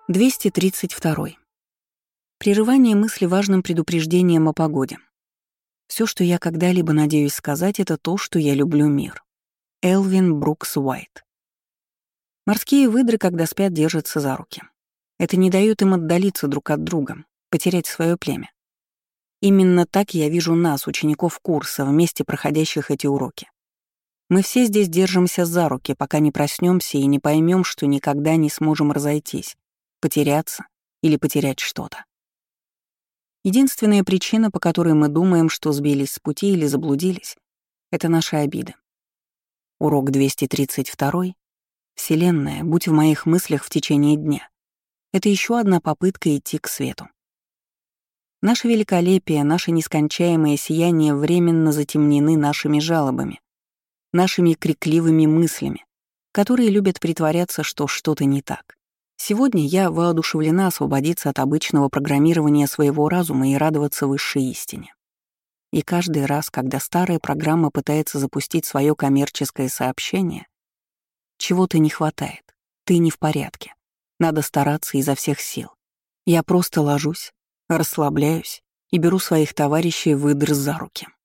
232. Прерывание мысли важным предупреждением о погоде. Все, что я когда-либо надеюсь сказать, это то, что я люблю мир. Элвин Брукс Уайт. Морские выдры, когда спят, держатся за руки. Это не дает им отдалиться друг от друга, потерять свое племя. Именно так я вижу нас, учеников курса, вместе проходящих эти уроки. Мы все здесь держимся за руки, пока не проснемся и не поймем, что никогда не сможем разойтись, потеряться или потерять что-то. Единственная причина, по которой мы думаем, что сбились с пути или заблудились, — это наши обиды. Урок 232. Вселенная, будь в моих мыслях в течение дня. Это еще одна попытка идти к свету. Наше великолепие, наше нескончаемое сияние временно затемнены нашими жалобами, нашими крикливыми мыслями, которые любят притворяться, что что-то не так. Сегодня я воодушевлена освободиться от обычного программирования своего разума и радоваться высшей истине. И каждый раз, когда старая программа пытается запустить свое коммерческое сообщение, чего-то не хватает, ты не в порядке, надо стараться изо всех сил. Я просто ложусь, расслабляюсь и беру своих товарищей выдр за руки.